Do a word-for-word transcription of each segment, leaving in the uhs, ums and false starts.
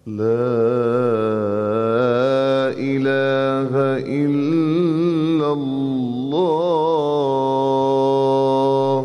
لا إله إلا الله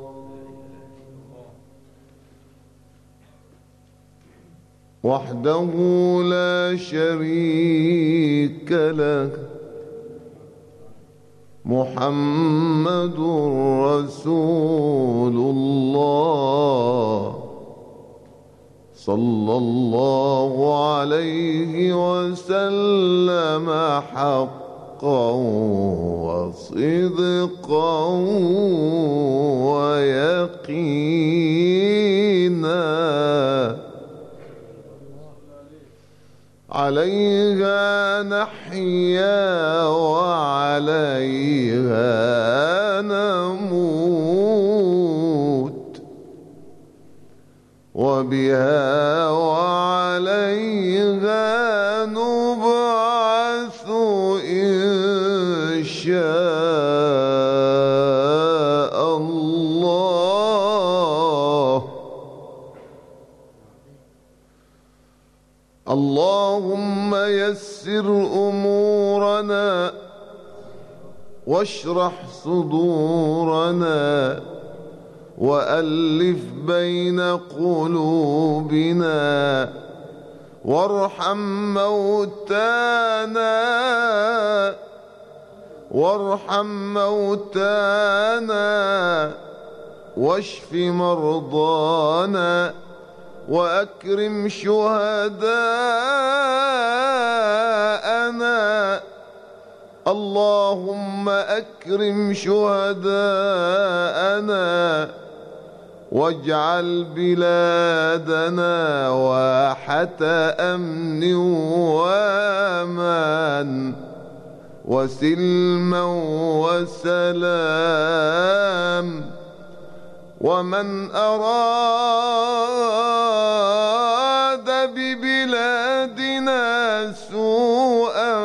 وحده لا شريك له محمد رسول الله صلى الله عليه وسلم حقا وصدقا ويقينا عليها نحيا وعليها نموت وبها وعليها نبعث إن شاء الله. اللهم يسر أمورنا واشرح صدورنا وألف بين قلوبنا وارحم موتانا وارحم موتانا واشف مرضانا وأكرم شهداءنا. اللهم أكرم شهداءنا واجعل بلادنا واحة أمن وأمان وسلما وسلام. ومن أراد ببلادنا سوءا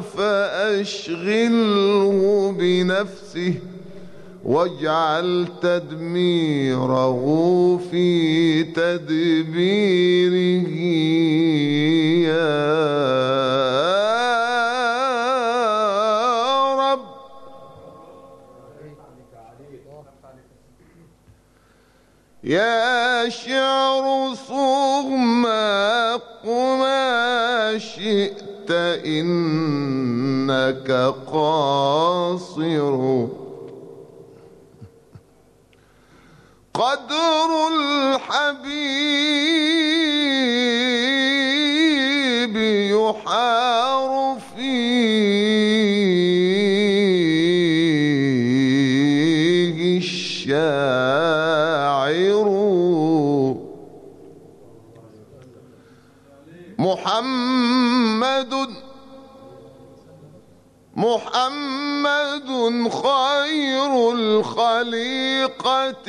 فأشغله بنفسه واجعل تدميره في تدبيره يا رب. يا شعر صغ ما قما شئت إنك قاصر قدر الحبيب يحار فيه الشاعر. محمد محمد خير الخليقة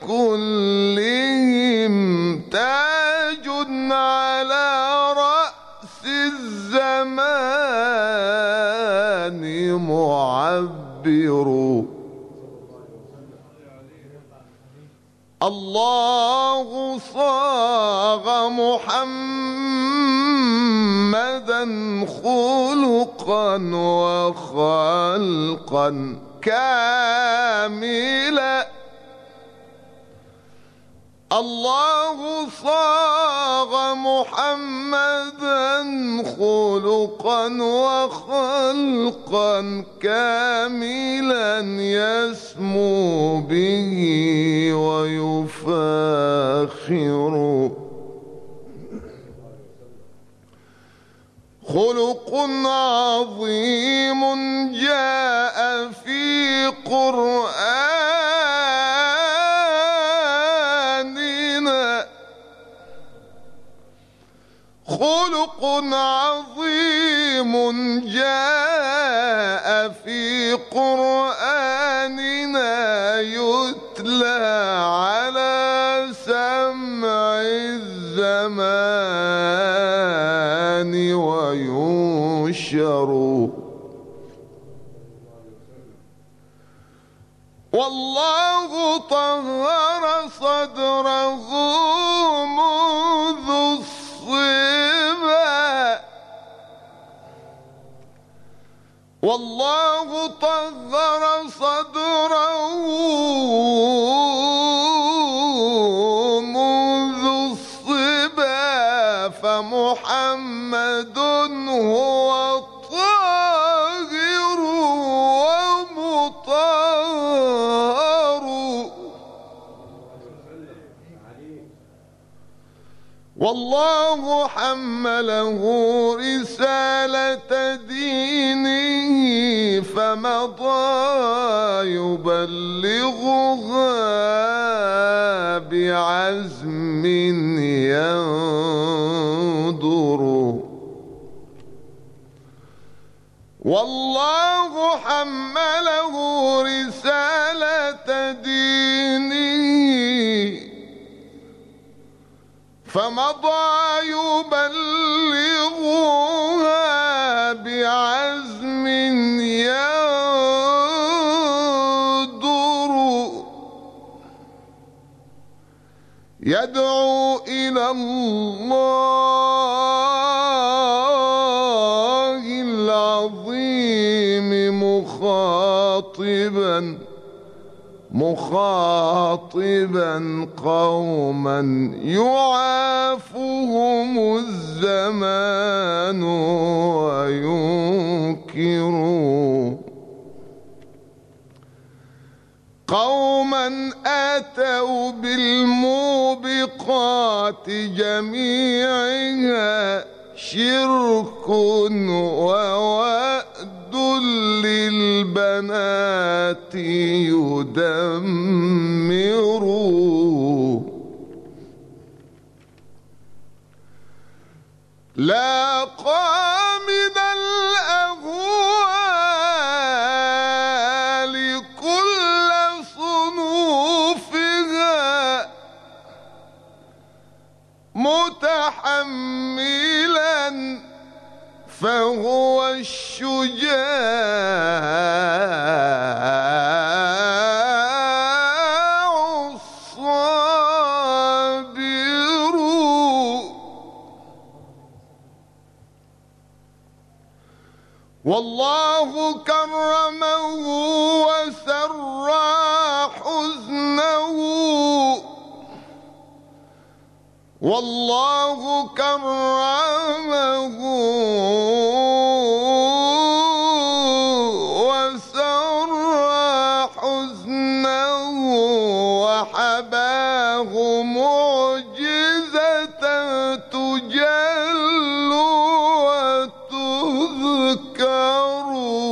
كلهم تاج على رأس الزمان معبر. الله صاغ محمدا خلقا وخلقا كاملا. الله صاغ محمدا خلقا وخلقا كاملا يسمو به ويفاخر. خلق عظيم جاء في قرآننا. خلق عظيم جاء في قرآننا يتلى على سمع الزمان وينشر. والله طهر صدره منذ الصبا والله طهر صدره منذ الصبا فمحمد هو الطاهر ومطهر. والله حمله رسالة دينه فمضى يبلغها بعزم ينظر. والله حمله رسالة دينه فمضى يبلغها بعزم ينظر. يدعو إلى الله العظيم مخاطبا مخاطبا قوما يعافهم الزمان وينكر. قوما أتوا بالموبقات جميعها شرك ووأد للبنات يدمر. لاقى من الأهوال كل صنوفها متحملا فهو الشجاع الصابر. والله كرمه وسرى حزنه. والله كرمه وسرى حزنه وحباه معجزة تجل وتذكر.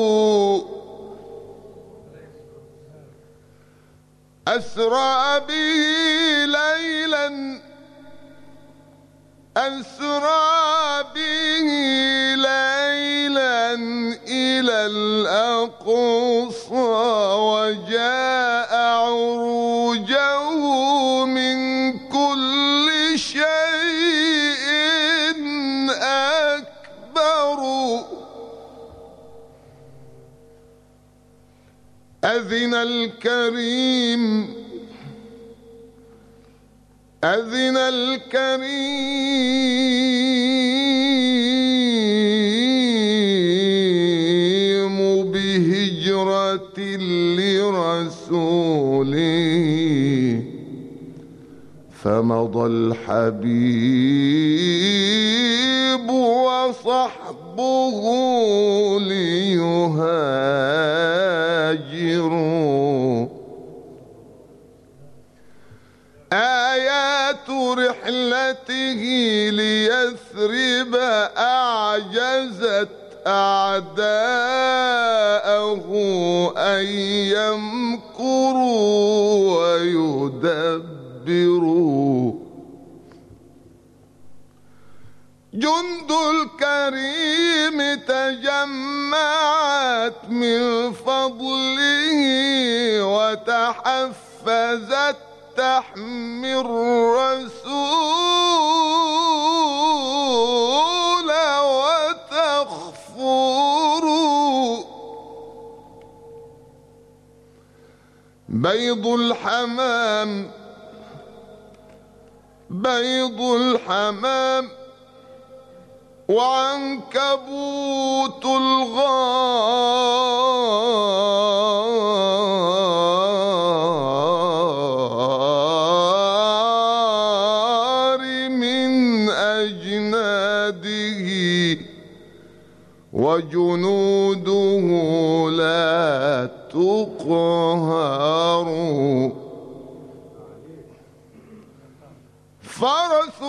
أسرى به ليلا أسرى به ليلا إلى الأقصى وجاء عروجه من كل شيء أكبر. أذن الكريم أذن الكريم بهجرة لرسوله فمضى الحبيب وصحبه ليهاجروا. آيات رحلته ليثرب أعجزت أعداءه أن يمكروا ويدبروا. جند الكريم تجمعت من فضله وتحفزت تحمي الرسول وتخفر. بيض الحمام بيض الحمام وعنكبوت الغار من أجناده وجنوده لا تقهر فرس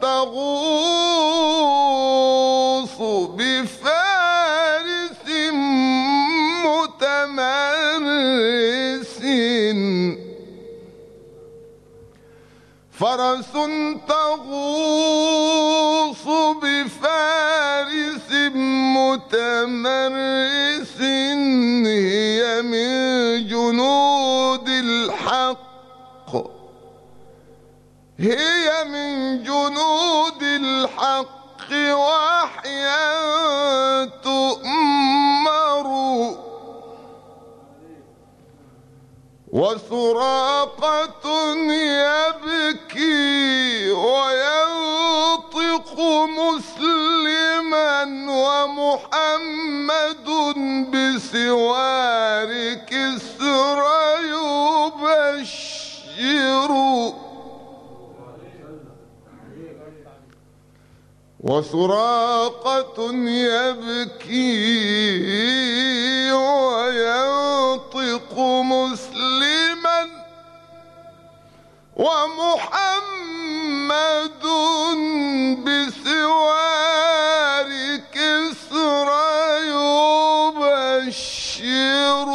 تغوص بفارس متمرس فرس تغوص بفارس متمرس هي من جنود الحق هي من جنود الحق وحيا تؤمر وسراقة يبكي وينطق مسلما ومحمد بسوار كسرى يبشر وسراقة يبكي وينطق مسلما ومحمد بسوار كسرى يبشر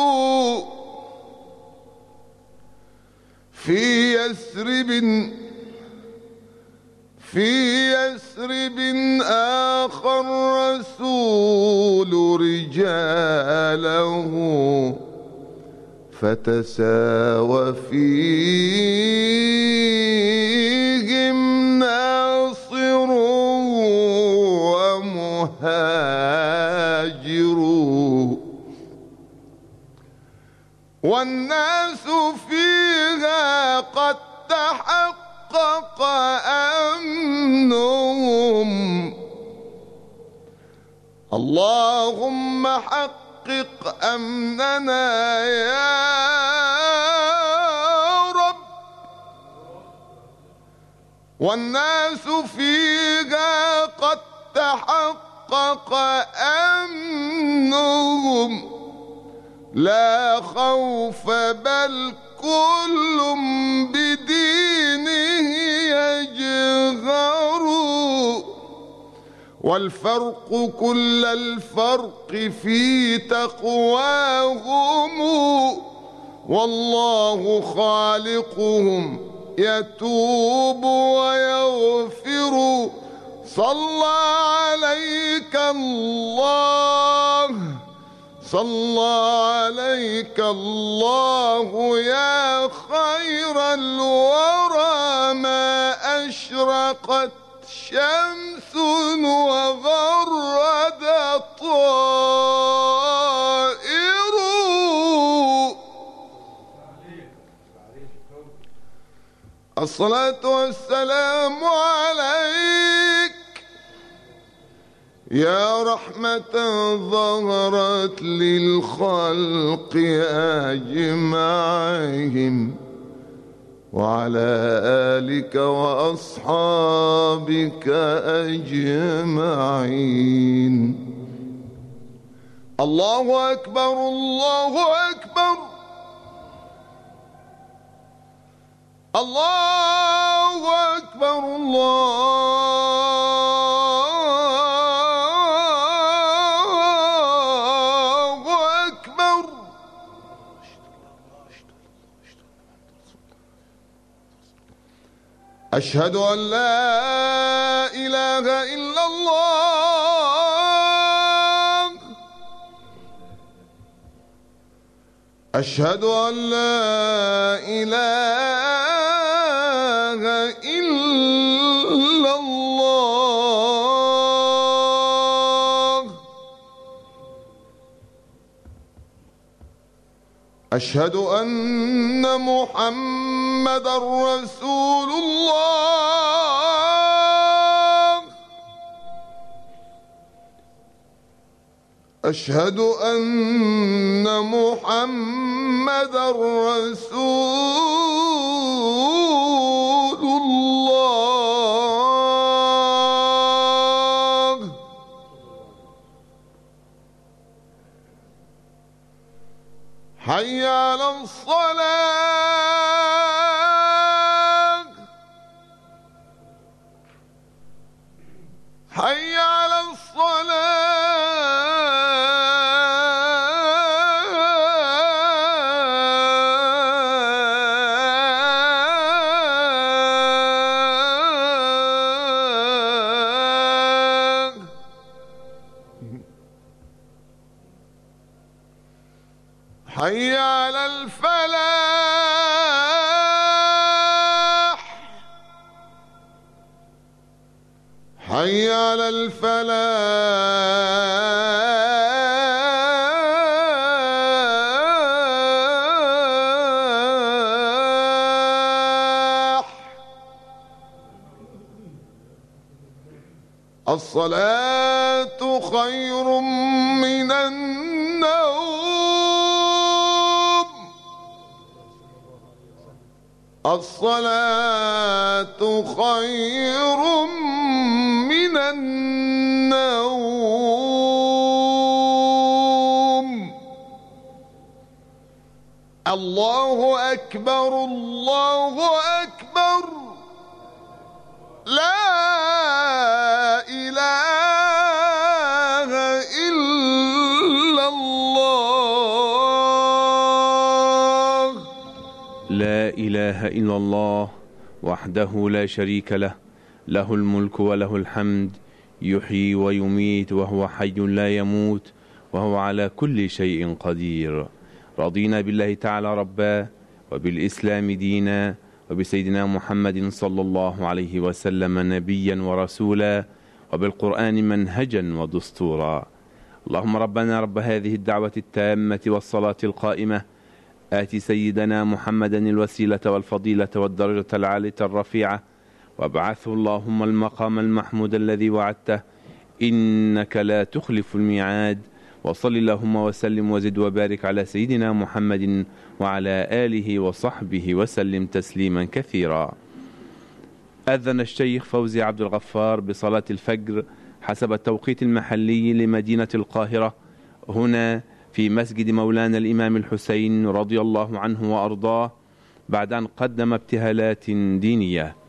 في يثرب في يثرب آخى الرسول رجاله فتساوى فيهم ناصر ومهاجر والناس فيها قد تحقق أمنهم اللهم حقق أمننا يا رب والناس فيها قد تحقق أمنهم لا خوف بل كل بدينه يجهر والفرق كل الفرق في تقواهم والله خالقهم يتوب ويغفر صلى عليك الله صلى عليك الله يا خير الورى ما أشرقت شمس وغرد طائر الصلاة والسلام عليك يا رحمة ظهرت للخلق أجمعهم وعلى آلك وأصحابك أجمعين الله أكبر الله أكبر الله أكبر الله أكبر أشهد أن لا إله إلا الله أشهد أن لا إله إلا الله أشهد أن محمدًا رسول الله أشهد أن محمدًا رسول الله. حي على الصلاة. حي على الصلاة. حي على الفلاح. حي على الفلاح. الصلاة خير من النوم. الصلاة خير من النوم. الله أكبر الله أكبر. لا إله إلا الله. لا إله إلا الله وحده لا شريك له، له الملك وله الحمد، يحيي ويميت وهو حي لا يموت، وهو على كل شيء قدير. رضينا بالله تعالى ربا، وبالإسلام دينا، وبسيدنا محمد صلى الله عليه وسلم نبيا ورسولا، وبالقرآن منهجا ودستورا. اللهم ربنا رب هذه الدعوة التامة والصلاة القائمة، آت سيدنا محمدا الوسيلة والفضيلة والدرجة العالية الرفيعة، وابعثه اللهم المقام المحمود الذي وعدته، إنك لا تخلف الميعاد. وصل اللهم وسلم وزد وبارك على سيدنا محمد وعلى آله وصحبه وسلم تسليما كثيرا. أذن الشيخ فوزي عبد الغفار بصلاة الفجر حسب التوقيت المحلي لمدينة القاهرة، هنا في مسجد مولانا الإمام الحسين رضي الله عنه وأرضاه، بعد أن قدم ابتهالات دينية.